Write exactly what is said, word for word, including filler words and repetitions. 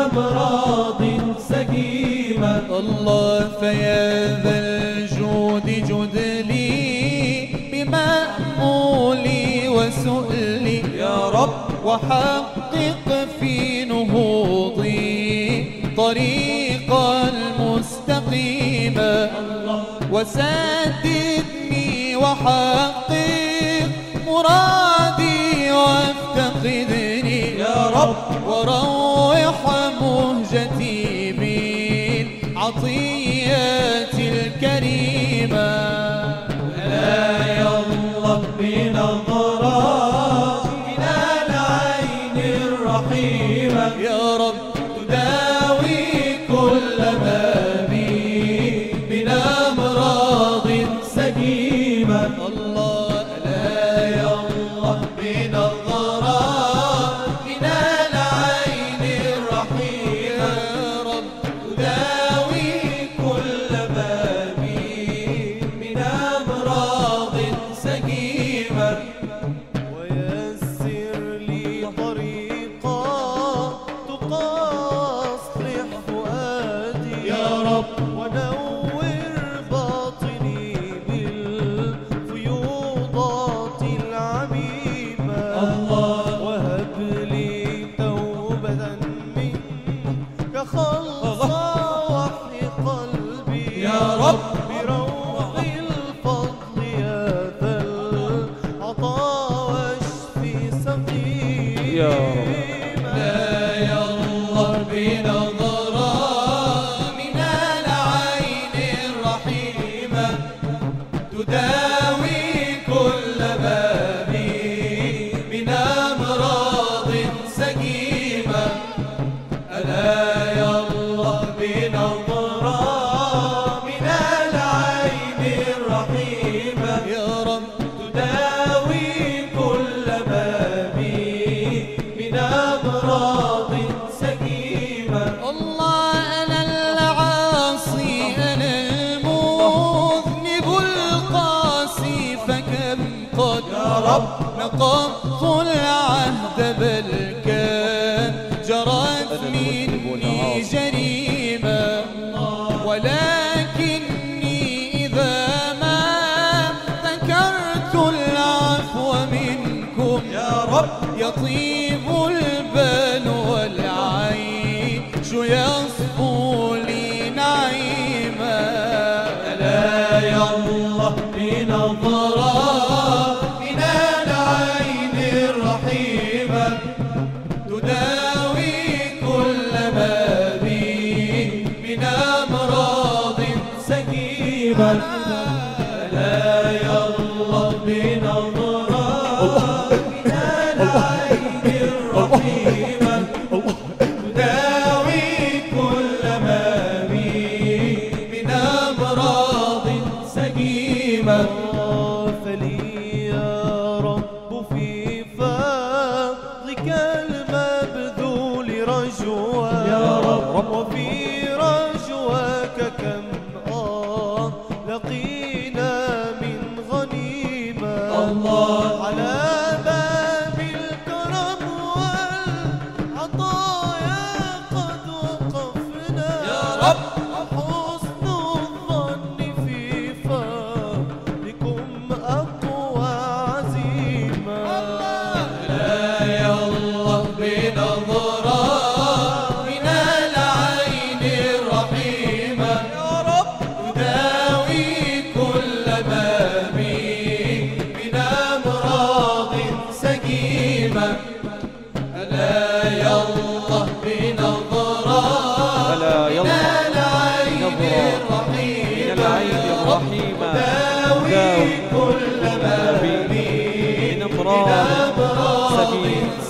أمراض سقيمة. الله فيا ذا الجود جد لي بمأمولي وسؤلي يا رب، وحقق في نهوضي طريقا المستقيما، وسددني وحقق مرادي وافتقدني يا رب، وروح مهجتي بالعطيات الكريمة. لا يا الله بنظرات من العين الرحيمة يا رب تداوي كل ما بي من أمراض سقيمة. الله لا يا الله بنظرات من العين الرحيمة يا رب تداوي كل ما بي من أمراض سقيمة. ويسر لي طريقا تقاصلح فؤادي يا رب، ونور باطني بالفيوضات العميمة. الله، وهب لي توبة منك خلصا وحي قلبي يا رب، بروض الفضل يا ذا العطاء واشفي سقيمي. يا رب. لا يا الله بنظرة من العين الرحيمة تداوي كل ما بي من أمراض سقيمة. ألا يا الله بنظرة من العين الرحيمة يا رب تداوي كل ما بي من أمراض سقيمة. الله أنا العاصي أنا المذنب القاسي، فكم قد يا رب، نقضت العهد بل كان جرت مني جريمة، ولكني إذا ما ذكرت العفو منكم يا رب، يطيب البال والعيش يصفو لي نعيما. ألا يا الله بنظرة من العين الرحيمة تداوي كل ما بي من أمراض سقيمة. ألا يا الله بنظرة من العين الرحيمة تداوي كل ما بي من أمراض سقيمة. فلي يا رب في فضلك المبذول رجوى يا رب، وفي رجواك كم آه لقينا من غنيمة. الله، على باب الكرم والعطايا قد وقفنا يا رب، وحسن الظن في فضلكم أقوى عزيمة. لا يا الله بنظرة من العين الرحيمة يا رب تداوي كل ما بي من أمراض سقيمة. ألا يا الله بنظرة ألا يا من الله العين نظرة الرحيمة من العين الرحيمة تداوي كل ما بي من أمراض أمراض سقيمة.